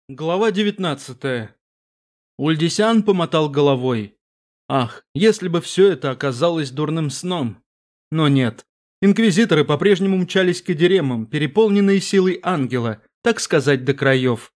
Глава 19. Ульдисян помотал головой. Ах, если бы все это оказалось дурным сном. Но нет. Инквизиторы по-прежнему мчались к Эдиремам, переполненные силой ангела, так сказать, до краев.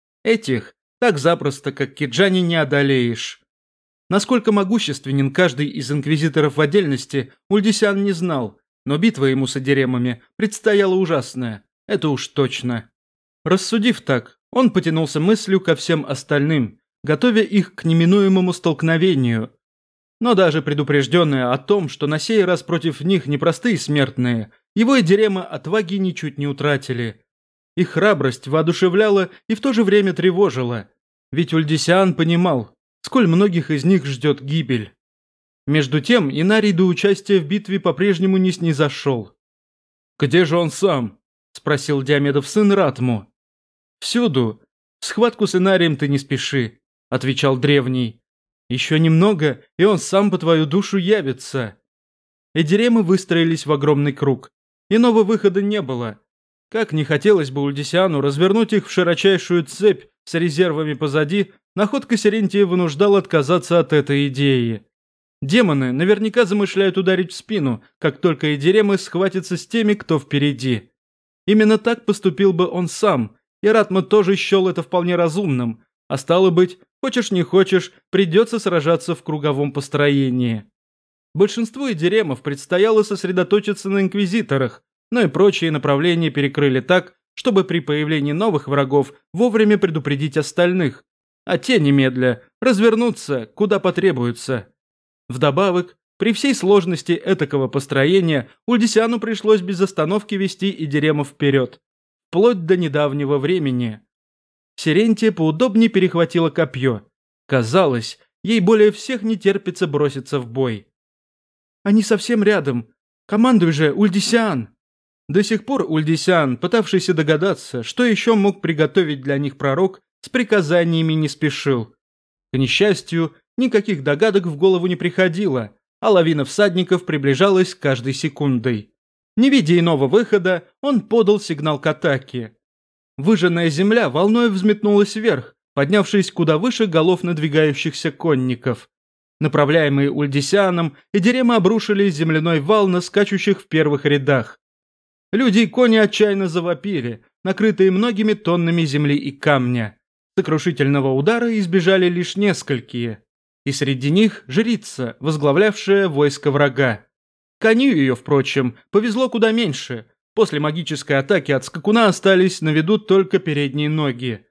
Этих так запросто, как Киджани, не одолеешь. Насколько могущественен каждый из инквизиторов в отдельности, Ульдисян не знал, но битва ему с Эдиремами предстояла ужасная, это уж точно. Рассудив так, он потянулся мыслью ко всем остальным, готовя их к неминуемому столкновению. Но даже предупрежденные о том, что на сей раз против них непростые смертные, его Эдиремы отваги ничуть не утратили. Их храбрость воодушевляла и в то же время тревожила, ведь Ульдисян понимал, сколь многих из них ждет гибель. Между тем Инарий до участия в битве по-прежнему не снизошел. «Где же он сам?» – спросил Диомедов сын Ратму. «Всюду. В схватку с Инарием ты не спеши», — отвечал древний. «Еще немного, и он сам по твою душу явится». Эдиремы выстроились в огромный круг. Иного выхода не было. Как не хотелось бы Ульдисяну развернуть их в широчайшую цепь с резервами позади, находка Серентия вынуждал отказаться от этой идеи. Демоны наверняка замышляют ударить в спину, как только Эдиремы схватятся с теми, кто впереди. Именно так поступил бы он сам, и Ратма тоже счел это вполне разумным, а стало быть, хочешь не хочешь, придется сражаться в круговом построении. Большинству эдиремов предстояло сосредоточиться на инквизиторах, но и прочие направления перекрыли так, чтобы при появлении новых врагов вовремя предупредить остальных, а те немедля развернуться, куда потребуется. Вдобавок, при всей сложности этакого построения Ульдисяну пришлось без остановки вести эдиремов вперед, вплоть до недавнего времени. Серентия поудобнее перехватила копье. Казалось, ей более всех не терпится броситься в бой. «Они совсем рядом. Командуй же, Ульдисян!» До сих пор Ульдисян, пытавшийся догадаться, что еще мог приготовить для них пророк, с приказаниями не спешил. К несчастью, никаких догадок в голову не приходило, а лавина всадников приближалась с каждой секундой. Не видя иного выхода, он подал сигнал к атаке. Выжженная земля волной взметнулась вверх, поднявшись куда выше голов надвигающихся конников. Направляемые Ульдисяном, эдиремы обрушили земляной вал на скачущих в первых рядах. Люди и кони отчаянно завопили, накрытые многими тоннами земли и камня. Сокрушительного удара избежали лишь несколькие. И среди них жрица, возглавлявшая войско врага. Коню ее, впрочем, повезло куда меньше. После магической атаки от скакуна остались на виду только передние ноги.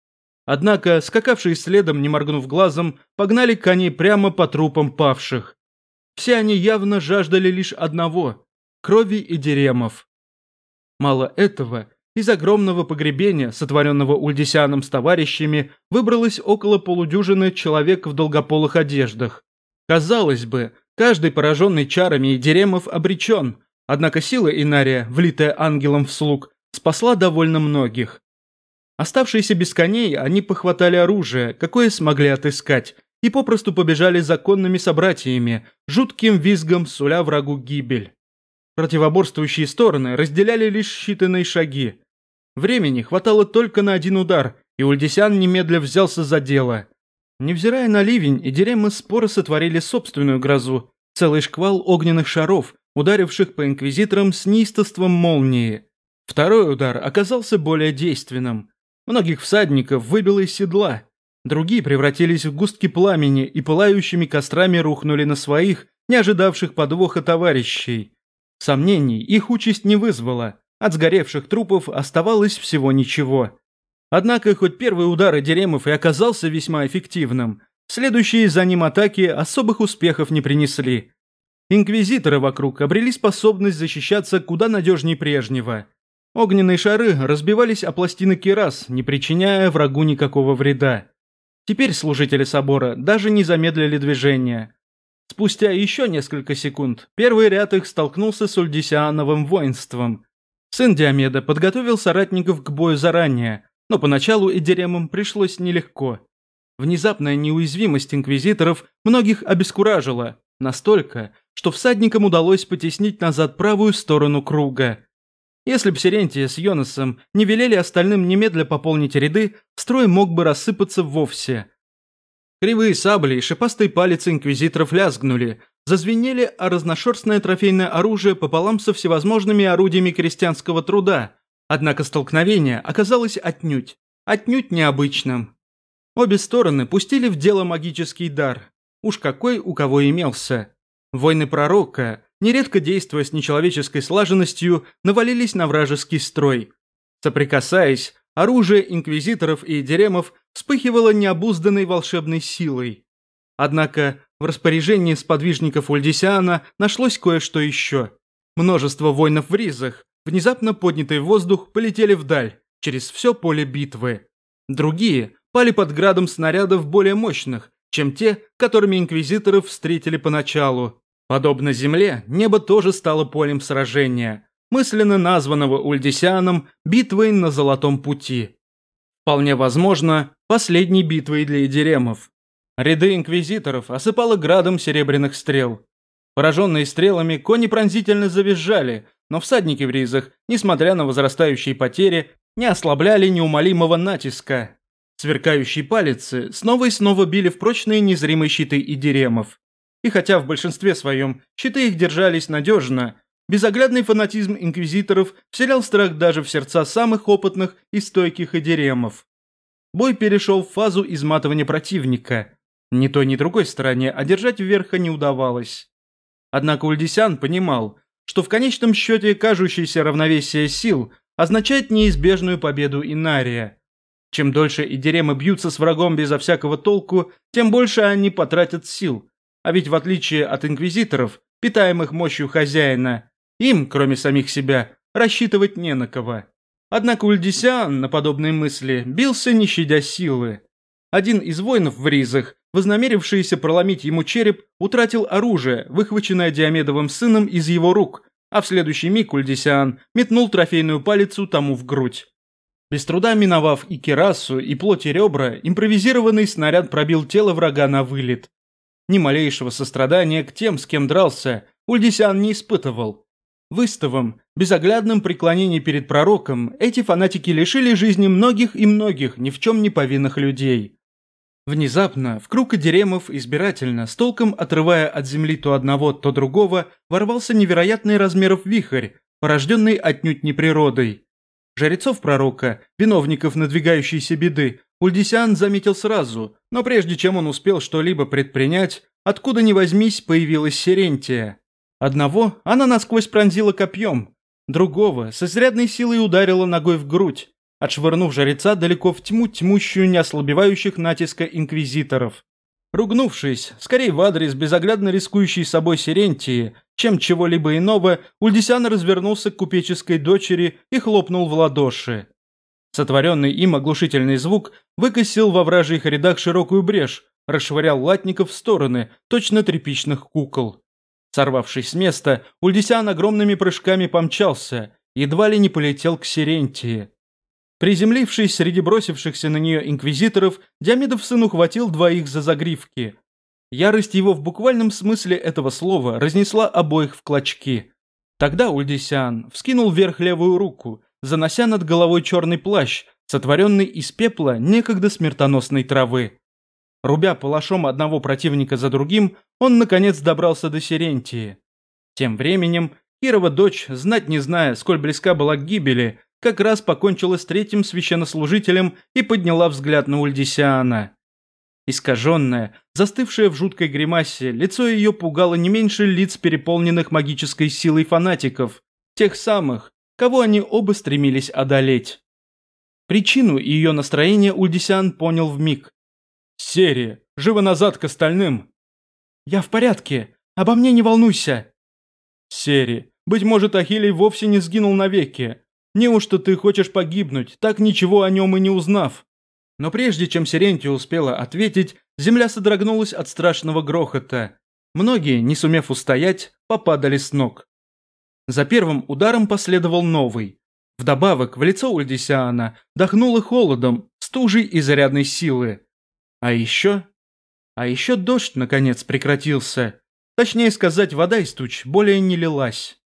Однако скакавшие следом, не моргнув глазом, погнали коней прямо по трупам павших. Все они явно жаждали лишь одного – крови эдиремов. Мало этого, из огромного погребения, сотворенного Ульдисяном с товарищами, выбралось около полудюжины человек в долгополых одеждах. Казалось бы, каждый пораженный чарами эдиремов обречен, однако сила Инария, влитая ангелом в слуг, спасла довольно многих. Оставшиеся без коней, они похватали оружие, какое смогли отыскать, и попросту побежали за конными собратьями, жутким визгом суля врагу гибель. Противоборствующие стороны разделяли лишь считанные шаги. Времени хватало только на один удар, и Ульдисян немедля взялся за дело. Невзирая на ливень, эдиремы споро сотворили собственную грозу, целый шквал огненных шаров, ударивших по инквизиторам с неистовством молнии. Второй удар оказался более действенным. Многих всадников выбило из седла. Другие превратились в густки пламени и пылающими кострами рухнули на своих, не ожидавших подвоха товарищей. Сомнений их участь не вызвала. От сгоревших трупов оставалось всего ничего. Однако, хоть первый удар эдиремов и оказался весьма эффективным, следующие за ним атаки особых успехов не принесли. Инквизиторы вокруг обрели способность защищаться куда надежнее прежнего. Огненные шары разбивались о пластины кирас, не причиняя врагу никакого вреда. Теперь служители собора даже не замедлили движение. Спустя еще несколько секунд первый ряд их столкнулся с ульдисяновым воинством. Сын Диомеда подготовил соратников к бою заранее, но поначалу эдиремам пришлось нелегко. Внезапная неуязвимость инквизиторов многих обескуражила, настолько, что всадникам удалось потеснить назад правую сторону круга. Если б Сирентия с Йонасом не велели остальным немедля пополнить ряды, строй мог бы рассыпаться вовсе. Кривые сабли и шипастые палец инквизиторов лязгнули, зазвенели, а разношерстное трофейное оружие пополам со всевозможными орудиями крестьянского труда. Однако столкновение оказалось отнюдь необычным. Обе стороны пустили в дело магический дар. Уж какой у кого имелся. Воины пророка, нередко действуя с нечеловеческой слаженностью, навалились на вражеский строй. Соприкасаясь, оружие инквизиторов и деремов вспыхивало необузданной волшебной силой. Однако в распоряжении сподвижников Ульдисиана нашлось кое-что еще. Множество воинов в ризах, внезапно поднятые в воздух, полетели вдаль, через все поле битвы. Другие пали под градом снарядов более мощных, чем те, которыми инквизиторов встретили поначалу. Подобно земле, небо тоже стало полем сражения, мысленно названного Ульдисианом битвой на Золотом пути. Вполне возможно, последней битвой для эдеремов. Ряды инквизиторов осыпало градом серебряных стрел. Пораженные стрелами, кони пронзительно завизжали, но всадники в ризах, несмотря на возрастающие потери, не ослабляли неумолимого натиска. Сверкающие палицы снова и снова били в прочные незримые щиты эдеремов. И хотя в большинстве своем щиты их держались надежно, безоглядный фанатизм инквизиторов вселял страх даже в сердца самых опытных и стойких эдеремов. Бой перешел в фазу изматывания противника. Ни той, ни другой стороне одержать верха не удавалось. Однако Ульдисиан понимал, что в конечном счете кажущееся равновесие сил означает неизбежную победу Инария. Чем дольше эдеремы бьются с врагом безо всякого толку, тем больше они потратят сил. А ведь в отличие от инквизиторов, питаемых мощью хозяина, им, кроме самих себя, рассчитывать не на кого. Однако Ульдисиан на подобные мысли бился не щадя силы. Один из воинов в ризах, вознамерившийся проломить ему череп, утратил оружие, выхваченное Диомедовым сыном из его рук, а в следующий миг Ульдисиан метнул трофейную палицу тому в грудь. Без труда миновав и кирасу, и плоть и ребра, импровизированный снаряд пробил тело врага на вылет. Ни малейшего сострадания к тем, с кем дрался, Ульдисиан не испытывал. В истовом, безоглядном преклонении перед пророком эти фанатики лишили жизни многих и многих ни в чем не повинных людей. Внезапно в круг эдеремов избирательно, с толком отрывая от земли то одного, то другого, ворвался невероятный размеров вихрь, порожденный отнюдь не природой. Жрецов пророка, виновников надвигающейся беды, Ульдисиан заметил сразу, но прежде чем он успел что-либо предпринять, откуда ни возьмись появилась Сирентия. Одного она насквозь пронзила копьем, другого с изрядной силой ударила ногой в грудь, отшвырнув жреца далеко в тьму тьмущую неослабевающих натиска инквизиторов. Ругнувшись, скорее в адрес безоглядно рискующей собой Сирентии, чем чего-либо иного, Ульдисиан развернулся к купеческой дочери и хлопнул в ладоши. Сотворенный им оглушительный звук выкосил во вражьих рядах широкую брешь, расшвырял латников в стороны, точно тряпичных кукол. Сорвавшись с места, Ульдисиан огромными прыжками помчался, едва ли не полетел к Сирентии. Приземлившись среди бросившихся на нее инквизиторов, Диомедов сын ухватил двоих за загривки. Ярость его в буквальном смысле этого слова разнесла обоих в клочки. Тогда Ульдисиан вскинул вверх левую руку, занося над головой черный плащ, сотворенный из пепла некогда смертоносной травы. Рубя палашом одного противника за другим, он наконец добрался до Сирентии. Тем временем Кирова дочь, знать не зная, сколь близка была к гибели, как раз покончила с третьим священнослужителем и подняла взгляд на Ульдисиана. Искаженное, застывшее в жуткой гримасе, лицо ее пугало не меньше лиц переполненных магической силой фанатиков, тех самых, кого они оба стремились одолеть. Причину ее настроения Ульдисиан понял вмиг. «Серия, живо назад к остальным!» «Я в порядке, обо мне не волнуйся!» «Серия, быть может, Ахилий вовсе не сгинул навеки. Неужто ты хочешь погибнуть, так ничего о нем и не узнав?» Но прежде чем Сирентия успела ответить, земля содрогнулась от страшного грохота. Многие, не сумев устоять, попадали с ног. За первым ударом последовал новый. Вдобавок, в лицо Ульдисиана дохнуло холодом, стужей и зарядной силы. А еще дождь, наконец, прекратился. Точнее сказать, вода из туч более не лилась.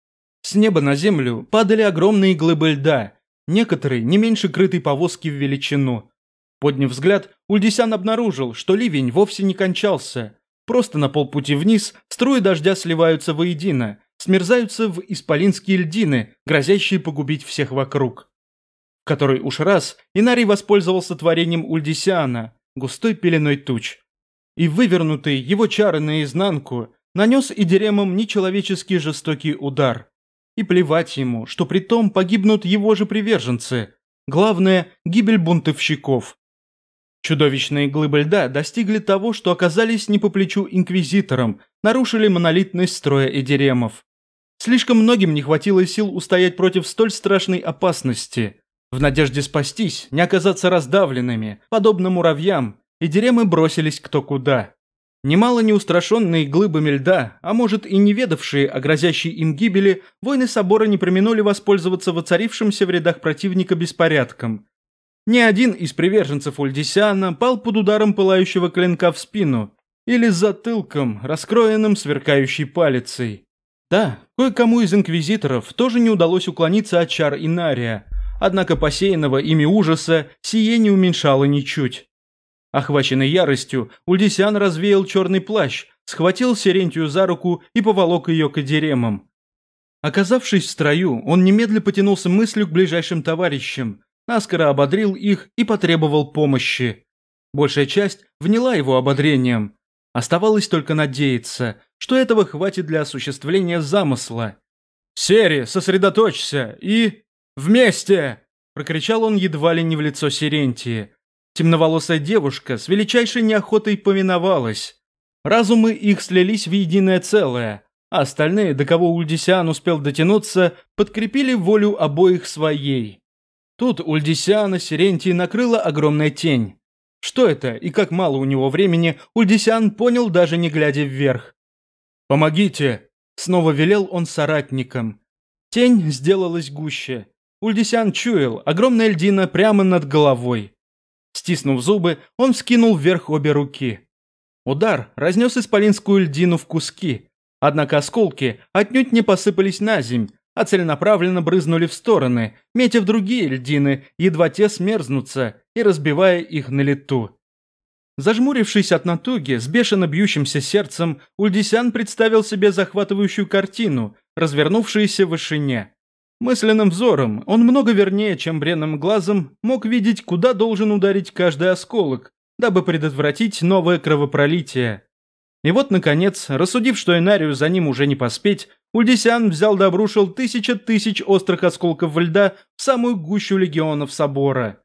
С неба на землю падали огромные глыбы льда, некоторые не меньше крытой повозки в величину. Подняв взгляд, Ульдисян обнаружил, что ливень вовсе не кончался. Просто на полпути вниз струи дождя сливаются воедино, смерзаются в исполинские льдины, грозящие погубить всех вокруг. В который уж раз Инарий воспользовался творением Ульдисяна, густой пеленой туч. И вывернутый его чары наизнанку нанес Идиремам нечеловеческий жестокий удар. И плевать ему, что при том погибнут его же приверженцы. Главное – гибель бунтовщиков. Чудовищные глыбы льда достигли того, что оказались не по плечу инквизиторам, нарушили монолитность строя Идиремов. Слишком многим не хватило сил устоять против столь страшной опасности. В надежде спастись, не оказаться раздавленными, подобно муравьям, Идиремы бросились кто куда. Немало неустрашенные глыбами льда, а может и не ведавшие о грозящей им гибели, воины собора не преминули воспользоваться воцарившимся в рядах противника беспорядком. Ни один из приверженцев Ульдисяна пал под ударом пылающего клинка в спину или с затылком, раскроенным сверкающей палицей. Да, кое-кому из инквизиторов тоже не удалось уклониться от чар Инария, однако посеянного ими ужаса сие не уменьшало ничуть. Охваченный яростью, Ульдисян развеял черный плащ, схватил Серентию за руку и поволок ее к Идиремам. Оказавшись в строю, он немедля потянулся мыслью к ближайшим товарищам, наскоро ободрил их и потребовал помощи. Большая часть вняла его ободрением. Оставалось только надеяться, что этого хватит для осуществления замысла. «Сери, сосредоточься и... вместе!» – прокричал он едва ли не в лицо Серентии. Темноволосая девушка с величайшей неохотой повиновалась. Разумы их слились в единое целое, а остальные, до кого Ульдисян успел дотянуться, подкрепили волю обоих своей. Тут Ульдисяна Серентии накрыла огромная тень. Что это и как мало у него времени, Ульдисян понял, даже не глядя вверх. «Помогите!» – снова велел он соратникам. Тень сделалась гуще. Ульдисян чуял, огромная льдина прямо над головой. Стиснув зубы, он вскинул вверх обе руки. Удар разнес исполинскую льдину в куски, однако осколки отнюдь не посыпались на земь, а целенаправленно брызнули в стороны, метя в другие льдины, едва те смерзнутся и разбивая их на лету. Зажмурившись от натуги, с бешено бьющимся сердцем, Ульдисян представил себе захватывающую картину, развернувшуюся в вышине. Мысленным взором он много вернее, чем бренным глазом, мог видеть, куда должен ударить каждый осколок, дабы предотвратить новое кровопролитие. И вот, наконец, рассудив, что Инарию за ним уже не поспеть, Ульдисян взял да обрушил тысяч острых осколков льда в самую гущу легионов собора.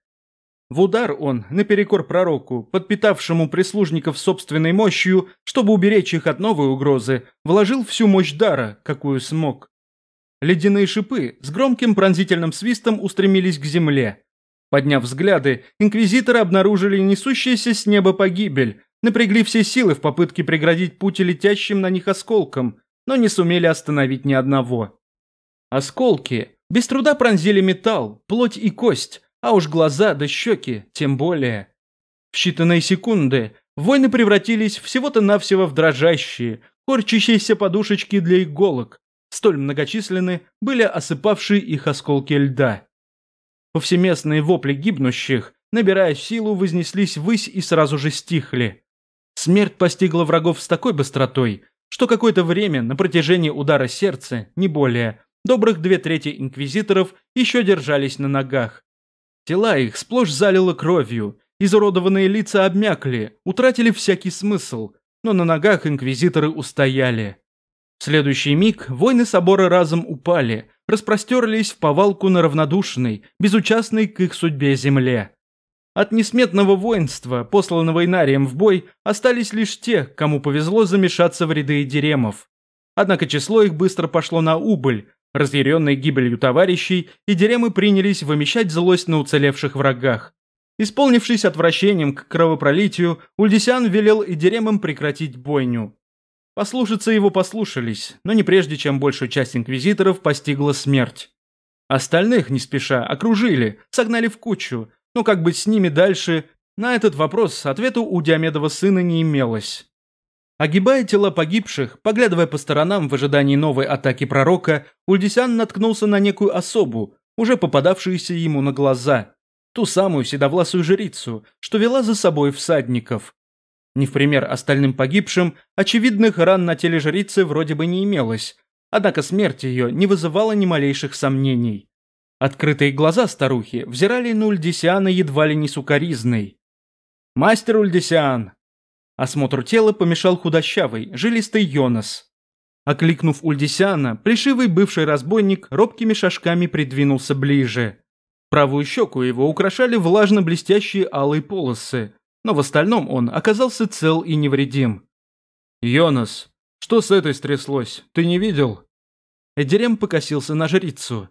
В удар он, наперекор пророку, подпитавшему прислужников собственной мощью, чтобы уберечь их от новой угрозы, вложил всю мощь дара, какую смог. Ледяные шипы с громким пронзительным свистом устремились к земле. Подняв взгляды, инквизиторы обнаружили несущуюся с неба погибель, напрягли все силы в попытке преградить путь летящим на них осколкам, но не сумели остановить ни одного. Осколки без труда пронзили металл, плоть и кость, а уж глаза да щеки тем более. В считанные секунды воины превратились всего-то навсего в дрожащие, корчащиеся подушечки для иголок. Столь многочисленны были осыпавшие их осколки льда. Повсеместные вопли гибнущих, набирая силу, вознеслись ввысь и сразу же стихли. Смерть постигла врагов с такой быстротой, что какое-то время на протяжении удара сердца, не более, добрых 2/3 инквизиторов еще держались на ногах. Тела их сплошь залило кровью, изуродованные лица обмякли, утратили всякий смысл, но на ногах инквизиторы устояли. В следующий миг воины собора разом упали, распростерлись в повалку на равнодушной, безучастной к их судьбе земле. От несметного воинства, посланного Инарием в бой, остались лишь те, кому повезло замешаться в ряды Идиремов. Однако число их быстро пошло на убыль. Разъяренные гибелью товарищей, Идиремы принялись вымещать злость на уцелевших врагах. Исполнившись отвращением к кровопролитию, Ульдисян велел Идиремам прекратить бойню. Послушаться его послушались, но не прежде, чем большую часть инквизиторов постигла смерть. Остальных, не спеша, окружили, согнали в кучу, но как быть с ними дальше, на этот вопрос ответа у Диомедова сына не имелось. Огибая тела погибших, поглядывая по сторонам в ожидании новой атаки пророка, Ульдисян наткнулся на некую особу, уже попадавшуюся ему на глаза. Ту самую седовласую жрицу, что вела за собой всадников. Не в пример остальным погибшим, очевидных ран на теле жрицы вроде бы не имелось, однако смерть ее не вызывала ни малейших сомнений. Открытые глаза старухи взирали на Ульдисяна едва ли не сукоризной. «Мастер Ульдисян!» Осмотру тела помешал худощавый, жилистый Йонас. Окликнув Ульдисяна, плешивый бывший разбойник робкими шажками придвинулся ближе. Правую щеку его украшали влажно-блестящие алые полосы, но в остальном он оказался цел и невредим. «Йонас, что с этой стряслось? Ты не видел?» Эдирем покосился на жрицу.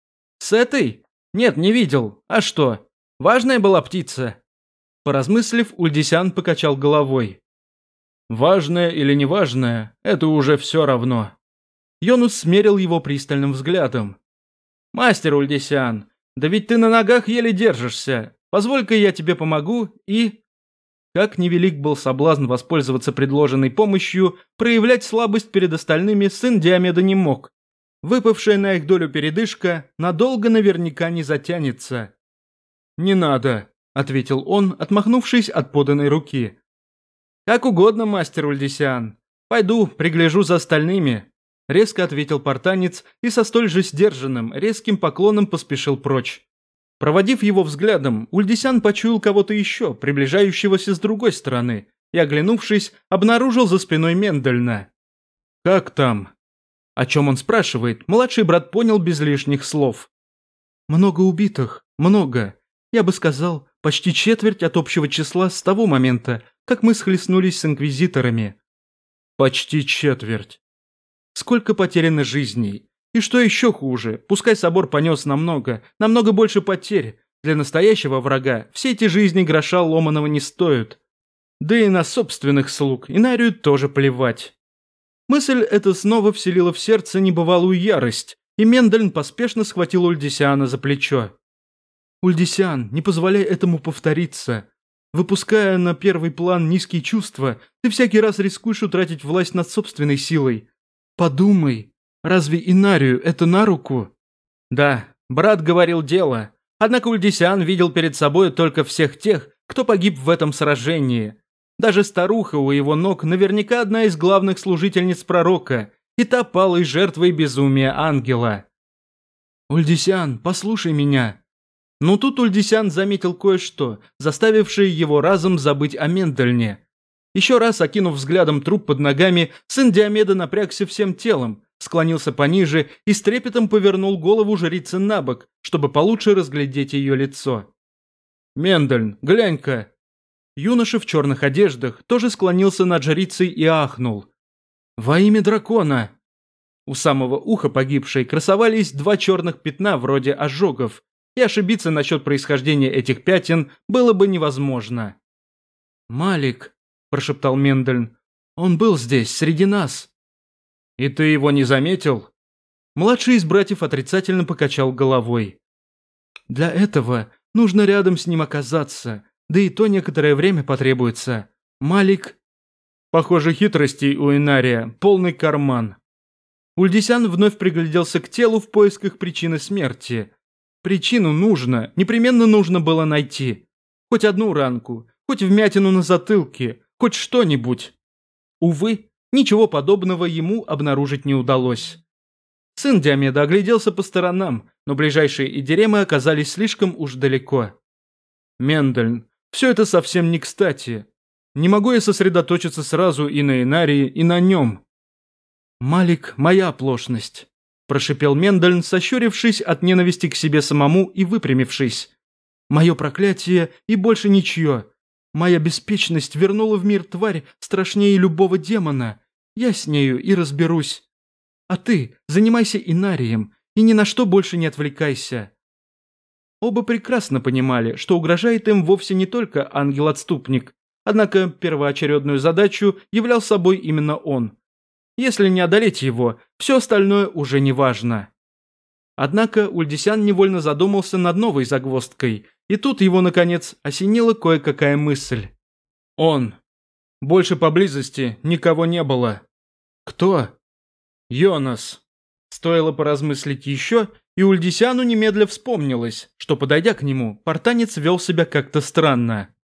«С этой? Нет, не видел. А что? Важная была птица?» Поразмыслив, Ульдисян покачал головой. «Важное или неважное, это уже все равно». Йонус смерил его пристальным взглядом. «Мастер Ульдисян, да ведь ты на ногах еле держишься. Позволь-ка я тебе помогу и...» Как невелик был соблазн воспользоваться предложенной помощью, проявлять слабость перед остальными сын Диомеда не мог. Выпавшая на их долю передышка надолго наверняка не затянется. «Не надо», — ответил он, отмахнувшись от поданной руки. «Как угодно, мастер Ульдисян. Пойду, пригляжу за остальными», — резко ответил портанец и со столь же сдержанным, резким поклоном поспешил прочь. Проводив его взглядом, Ульдисян почуял кого-то еще, приближающегося с другой стороны, и, оглянувшись, обнаружил за спиной Мендельна. «Как там?» О чем он спрашивает, младший брат понял без лишних слов. «Много убитых, много. Я бы сказал, почти четверть от общего числа с того момента, как мы схлестнулись с инквизиторами». «Почти четверть. Сколько потеряно жизней. И что еще хуже, пускай собор понес намного больше потерь. Для настоящего врага все эти жизни гроша ломаного не стоят. Да и на собственных слуг Инарию тоже плевать». Мысль эта снова вселила в сердце небывалую ярость, и Мендельн поспешно схватил Ульдисяна за плечо. «Ульдисян, не позволяй этому повториться. Выпуская на первый план низкие чувства, ты всякий раз рискуешь утратить власть над собственной силой. Подумай, разве Инарию это на руку?» Да, брат говорил дело, однако Ульдисян видел перед собой только всех тех, кто погиб в этом сражении. Даже старуха у его ног наверняка одна из главных служительниц пророка, и та палой жертвой безумия ангела. «Ульдисян, послушай меня». Но тут Ульдисян заметил кое-что, заставившее его разом забыть о Мендельне. Еще раз окинув взглядом труп под ногами, сын Диомеда напрягся всем телом, склонился пониже и с трепетом повернул голову жрицы на бок, чтобы получше разглядеть ее лицо. «Мендельн, глянь-ка!» Юноша в черных одеждах тоже склонился над жрицей и ахнул. «Во имя дракона!» У самого уха погибшей красовались два черных пятна вроде ожогов, и ошибиться насчет происхождения этих пятен было бы невозможно. «Малик», – прошептал Мендельн, – «он был здесь, среди нас». «И ты его не заметил?» Младший из братьев отрицательно покачал головой. «Для этого нужно рядом с ним оказаться. Да и то некоторое время потребуется. Малик...» Похоже, хитростей у Инария полный карман. Ульдисян вновь пригляделся к телу в поисках причины смерти. Причину непременно нужно было найти. Хоть одну ранку, хоть вмятину на затылке, хоть что-нибудь. Увы, ничего подобного ему обнаружить не удалось. Сын Диомеда огляделся по сторонам, но ближайшие идиремы оказались слишком уж далеко. «Мендельн, все это совсем не кстати. Не могу я сосредоточиться сразу и на Инарии, и на нем». «Малик, моя оплошность», – прошипел Мендельн, сощурившись от ненависти к себе самому и выпрямившись. «Мое проклятие и больше ничье. Моя беспечность вернула в мир тварь страшнее любого демона. Я с нею и разберусь. А ты занимайся Инарием и ни на что больше не отвлекайся». Оба прекрасно понимали, что угрожает им вовсе не только ангел-отступник, однако первоочередную задачу являл собой именно он. Если не одолеть его, все остальное уже не важно. Однако Ульдисян невольно задумался над новой загвоздкой, и тут его, наконец, осенила кое-какая мысль. Он. Больше поблизости никого не было. Кто? Йонас. Стоило поразмыслить еще, и Ульдисяну немедля вспомнилось, что, подойдя к нему, портанец вел себя как-то странно.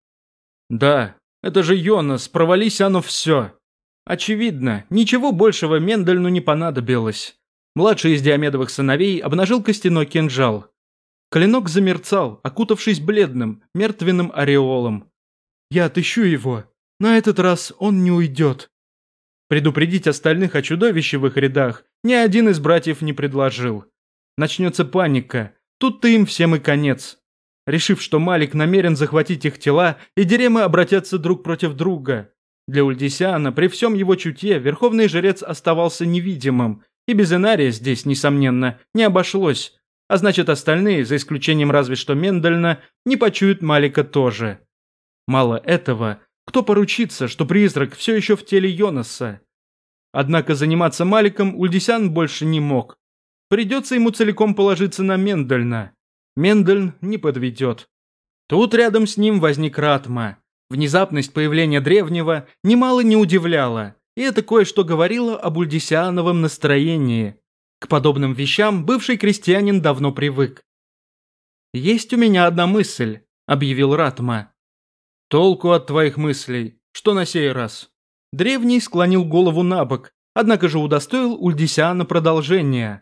Да, это же Йонас, провались оно все. Очевидно, ничего большего Мендельну не понадобилось. Младший из Диомедовых сыновей обнажил костяной кинжал. Клинок замерцал, окутавшись бледным, мертвенным ореолом. «Я отыщу его. На этот раз он не уйдет». Предупредить остальных о чудовище в их рядах ни один из братьев не предложил. Начнется паника. Тут-то им всем и конец. Решив, что Малик намерен захватить их тела, и Деремы обратятся друг против друга. Для Ульдисяна, при всем его чутье, верховный жрец оставался невидимым, и без Инария здесь, несомненно, не обошлось. А значит, остальные, за исключением разве что Мендельна, не почуют Малика тоже. Мало этого, кто поручится, что призрак все еще в теле Йонаса? Однако заниматься Маликом Ульдисян больше не мог. Придется ему целиком положиться на Мендельна. Мендельн не подведет. Тут рядом с ним возник Ратма. Внезапность появления древнего немало не удивляла, и это кое-что говорило об ульдисяновом настроении. К подобным вещам бывший крестьянин давно привык. «Есть у меня одна мысль», — объявил Ратма. «Толку от твоих мыслей. Что на сей раз?» Древний склонил голову набок, однако же удостоил Ульдисяна продолжения.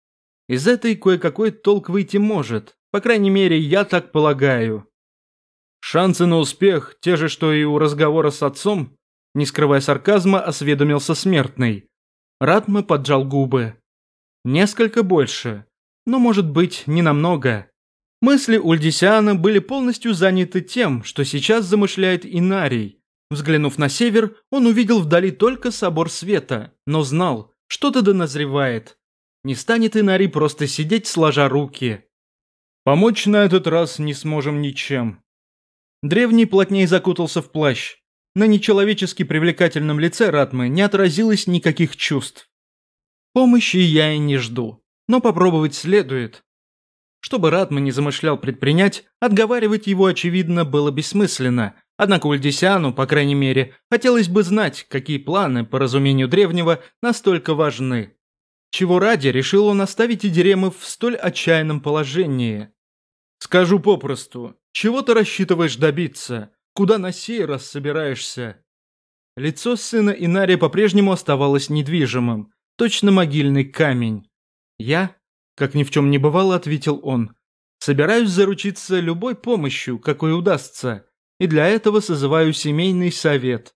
«Из этой кое-какой толк выйти может, по крайней мере, я так полагаю». «Шансы на успех те же, что и у разговора с отцом?» Не скрывая сарказма, осведомился смертный. Ратма поджал губы. «Несколько больше, но, может быть, не намного». Мысли Ульдисяна были полностью заняты тем, что сейчас замышляет Инарий. Взглянув на север, он увидел вдали только собор света, но знал, что-то доназревает. Не станет Инарий просто сидеть сложа руки. «Помочь на этот раз не сможем ничем». Древний плотнее закутался в плащ. На нечеловечески привлекательном лице Ратмы не отразилось никаких чувств. «Помощи я и не жду, но попробовать следует». Что бы Ратма не замышлял предпринять, отговаривать его, очевидно, было бессмысленно. Однако Ульдисяну, по крайней мере, хотелось бы знать, какие планы, по разумению древнего, настолько важны. Чего ради решил он оставить Идиремов в столь отчаянном положении? «Скажу попросту, чего ты рассчитываешь добиться? Куда на сей раз собираешься?» Лицо сына Инария по-прежнему оставалось недвижимым, точно могильный камень. «Я?» Как ни в чем не бывало, ответил он. «Собираюсь заручиться любой помощью, какой удастся, и для этого созываю семейный совет».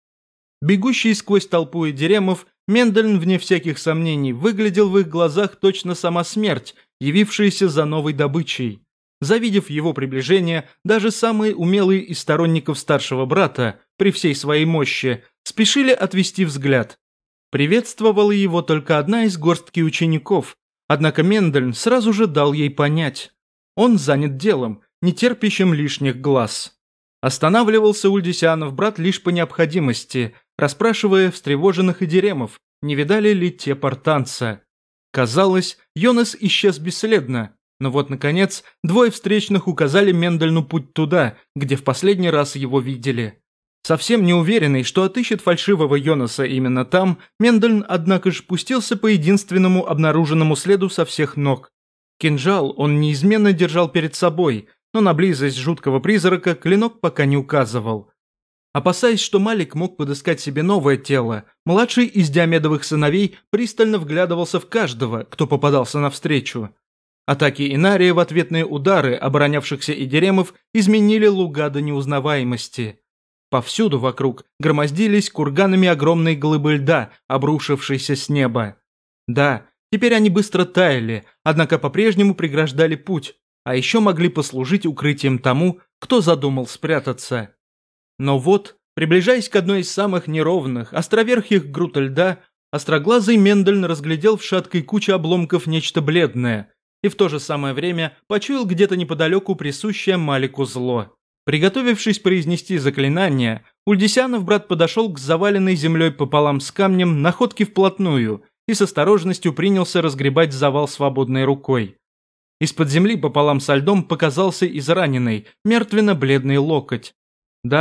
Бегущий сквозь толпу Эдиремов, Мендельн, вне всяких сомнений, выглядел в их глазах точно сама смерть, явившаяся за новой добычей. Завидев его приближение, даже самые умелые из сторонников старшего брата, при всей своей мощи, спешили отвести взгляд. Приветствовала его только одна из горстки учеников, однако Мендельн сразу же дал ей понять. Он занят делом, не терпящим лишних глаз. Останавливался Ульдисянов брат лишь по необходимости, расспрашивая встревоженных Эдиремов, не видали ли те портанца. Казалось, Йонас исчез бесследно, но вот, наконец, двое встречных указали Мендельну путь туда, где в последний раз его видели. Совсем не уверенный, что отыщет фальшивого Йонаса именно там, Мендельн, однако же, пустился по единственному обнаруженному следу со всех ног. Кинжал он неизменно держал перед собой, но на близость жуткого призрака клинок пока не указывал. Опасаясь, что Малик мог подыскать себе новое тело, младший из Диомедовых сыновей пристально вглядывался в каждого, кто попадался навстречу. Атаки Инария в ответные удары оборонявшихся Эдиремов изменили луга до неузнаваемости. Повсюду вокруг громоздились курганами огромные глыбы льда, обрушившиеся с неба. Да, теперь они быстро таяли, однако по-прежнему преграждали путь, а еще могли послужить укрытием тому, кто задумал спрятаться. Но вот, приближаясь к одной из самых неровных, островерхих груд льда, остроглазый Мендельн разглядел в шаткой куче обломков нечто бледное и в то же самое время почуял где-то неподалеку присущее Малику зло. Приготовившись произнести заклинание, Ульдисянов брат подошел к заваленной землей пополам с камнем находке вплотную и с осторожностью принялся разгребать завал свободной рукой. Из-под земли пополам со льдом показался израненный, мертвенно-бледный локоть. Да,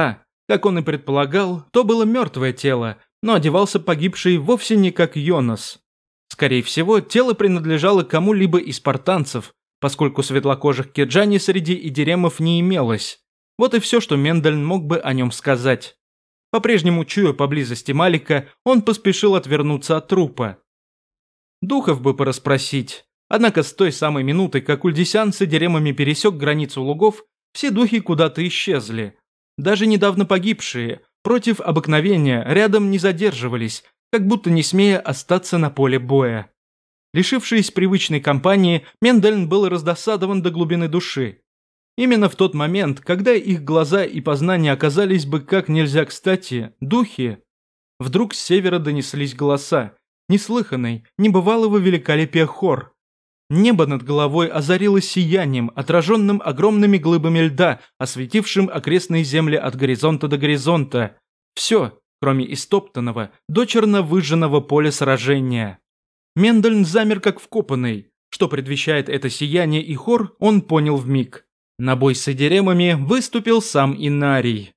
Как он и предполагал, то было мертвое тело, но одевался погибший вовсе не как Йонас. Скорее всего, тело принадлежало кому-либо из спартанцев, поскольку светлокожих кеджани среди идиремов не имелось. Вот и все, что Мендельн мог бы о нем сказать. По-прежнему чуя поблизости Малика, он поспешил отвернуться от трупа. Духов бы порасспросить. Однако с той самой минуты, как Ульдисян с идиремами пересек границу лугов, все духи куда-то исчезли. Даже недавно погибшие, против обыкновения, рядом не задерживались, как будто не смея остаться на поле боя. Лишившись привычной компании, Мендельн был раздосадован до глубины души. Именно в тот момент, когда их глаза и познания оказались бы как нельзя кстати, духи, вдруг с севера донеслись голоса, неслыханный, небывалого великолепия хор. Небо над головой озарилось сиянием, отраженным огромными глыбами льда, осветившим окрестные земли от горизонта до горизонта. Все, кроме истоптанного, дочерно выжженного поля сражения. Мендельн замер как вкопанный. Что предвещает это сияние и хор, он понял вмиг. На бой с идиремами выступил сам Инарий.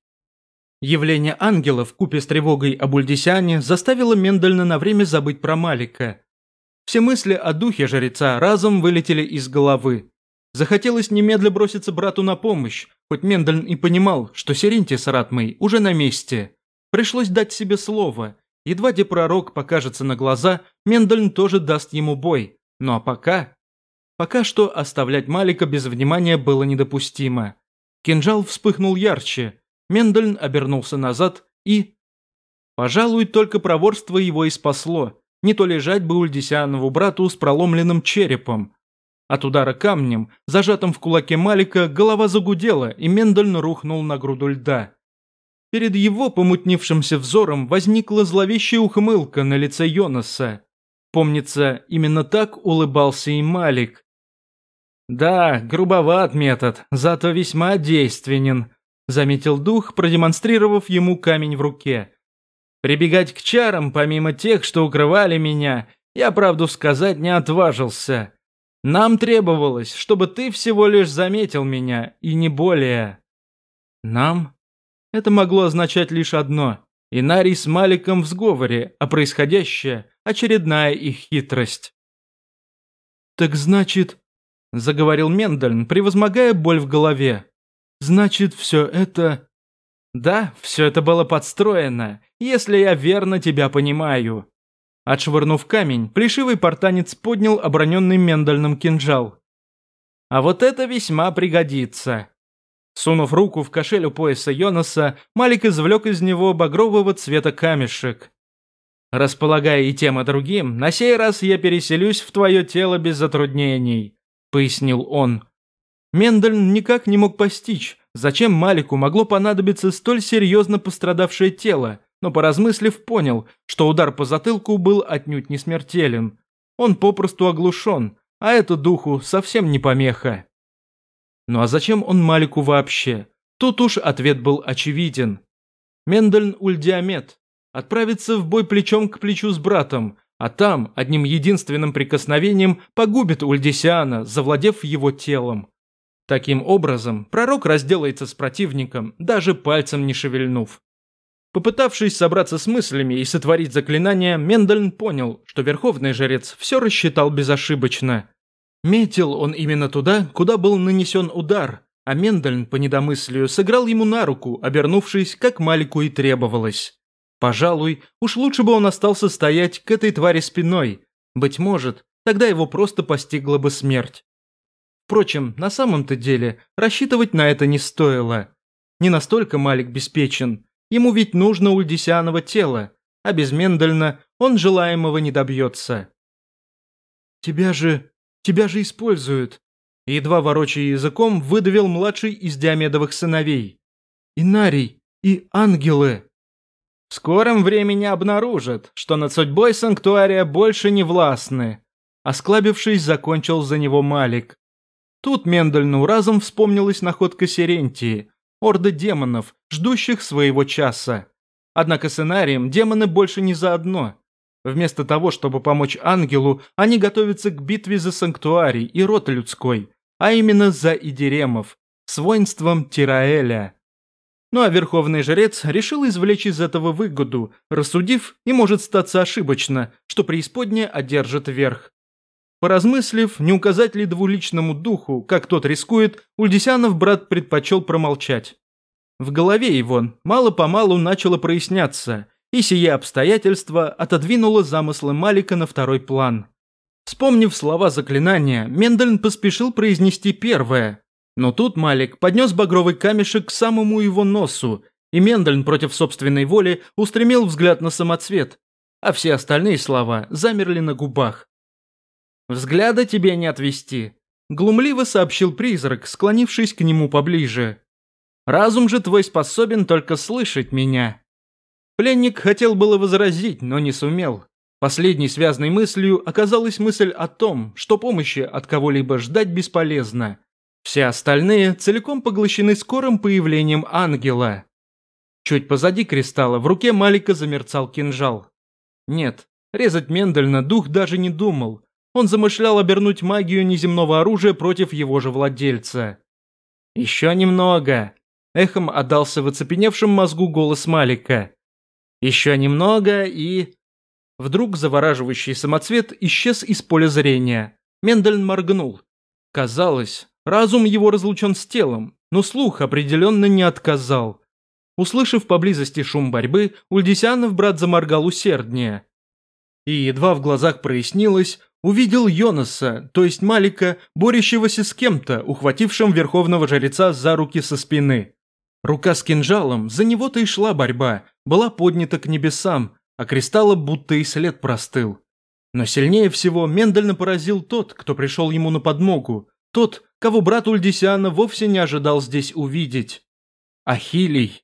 Явление ангела вкупе с тревогой об Ульдисяне заставило Мендельна на время забыть про Малика. Все мысли о духе жреца разом вылетели из головы. Захотелось немедля броситься брату на помощь, хоть Мендельн и понимал, что Серентий с Ратмой уже на месте. Пришлось дать себе слово. Едва де пророк покажется на глаза, Мендельн тоже даст ему бой. Ну а пока... Пока что оставлять Малика без внимания было недопустимо. Кинжал вспыхнул ярче. Мендельн обернулся назад и... Пожалуй, только проворство его и спасло. Не то лежать бы Ульдисянову брату с проломленным черепом. От удара камнем, зажатым в кулаке Малика, голова загудела, и Мендельн рухнул на груду льда. Перед его помутнившимся взором возникла зловещая ухмылка на лице Йонаса. Помнится, именно так улыбался и Малик. «Да, грубоват метод, зато весьма действенен», – заметил дух, продемонстрировав ему камень в руке. «Прибегать к чарам, помимо тех, что укрывали меня, я, правду сказать, не отважился. Нам требовалось, чтобы ты всего лишь заметил меня, и не более». «Нам?» Это могло означать лишь одно – Инарий с Маликом в сговоре, а происходящее – очередная их хитрость. «Так значит...» – заговорил Мендельн, превозмогая боль в голове. «Значит, все это...» «Да, все это было подстроено, если я верно тебя понимаю». Отшвырнув камень, плешивый портанец поднял оброненный Мендельном кинжал. «А вот это весьма пригодится». Сунув руку в кошель у пояса Йонаса, Малик извлек из него багрового цвета камешек. «Располагая и тем, и другим, на сей раз я переселюсь в твое тело без затруднений», — пояснил он. Мендельн никак не мог постичь, зачем Малику могло понадобиться столь серьезно пострадавшее тело, но, поразмыслив, понял, что удар по затылку был отнюдь не смертелен. Он попросту оглушен, а это духу совсем не помеха. Ну а зачем он Малику вообще? Тут уж ответ был очевиден. Мендельн Ульдиамет отправится в бой плечом к плечу с братом, а там одним единственным прикосновением погубит Ульдисяна, завладев его телом. Таким образом, пророк разделается с противником, даже пальцем не шевельнув. Попытавшись собраться с мыслями и сотворить заклинание, Мендельн понял, что верховный жрец все рассчитал безошибочно. Метил он именно туда, куда был нанесен удар, а Мендельн по недомыслию сыграл ему на руку, обернувшись, как Малику и требовалось. Пожалуй, уж лучше бы он остался стоять к этой твари спиной. Быть может, тогда его просто постигла бы смерть. Впрочем, на самом-то деле, рассчитывать на это не стоило. Не настолько Малик беспечен. Ему ведь нужно Ульдисяново тело, а без Мендельна он желаемого не добьется. «Тебя же используют», – едва ворочая языком, выдавил младший из Диомедовых сыновей. «Инарий и ангелы». «В скором времени обнаружат, что над судьбой Санктуария больше не властны», – осклабившись, закончил за него Малик. Тут Мендельну разом вспомнилась находка Серентии, орда демонов, ждущих своего часа. Однако с Инарием демоны больше не заодно. Вместо того, чтобы помочь ангелу, они готовятся к битве за Санктуарий и род людской, а именно за идиремов, с воинством Тираэля. Ну а верховный жрец решил извлечь из этого выгоду, рассудив, и может статься ошибочно, что преисподняя одержит верх. Поразмыслив, не указать ли двуличному духу, как тот рискует, Ульдисянов брат предпочел промолчать. В голове его мало-помалу начало проясняться, и сие обстоятельство отодвинуло замыслы Малика на второй план. Вспомнив слова заклинания, Мендельн поспешил произнести первое. Но тут Малик поднес багровый камешек к самому его носу, и Мендельн против собственной воли устремил взгляд на самоцвет, а все остальные слова замерли на губах. «Взгляда тебе не отвести», – глумливо сообщил призрак, склонившись к нему поближе. «Разум же твой способен только слышать меня». Пленник хотел было возразить, но не сумел. Последней связной мыслью оказалась мысль о том, что помощи от кого-либо ждать бесполезно. Все остальные целиком поглощены скорым появлением ангела. Чуть позади кристалла в руке Малика замерцал кинжал. Нет, резать Мендельна дух даже не думал. Он замышлял обернуть магию неземного оружия против его же владельца. «Еще немного», – эхом отдался в оцепеневшем мозгу голос Малика. «Еще немного и...» Вдруг завораживающий самоцвет исчез из поля зрения. Мендельн моргнул. Казалось, разум его разлучен с телом, но слух определенно не отказал. Услышав поблизости шум борьбы, Ульдисянов брат заморгал усерднее. И едва в глазах прояснилось, увидел Йонаса, то есть Малика, борющегося с кем-то, ухватившим верховного жреца за руки со спины. Рука с кинжалом, за него-то и шла борьба, была поднята к небесам, а кристалла будто и след простыл. Но сильнее всего Мендельна поразил тот, кто пришел ему на подмогу, тот, кого брат Ульдисяна вовсе не ожидал здесь увидеть. Ахилий.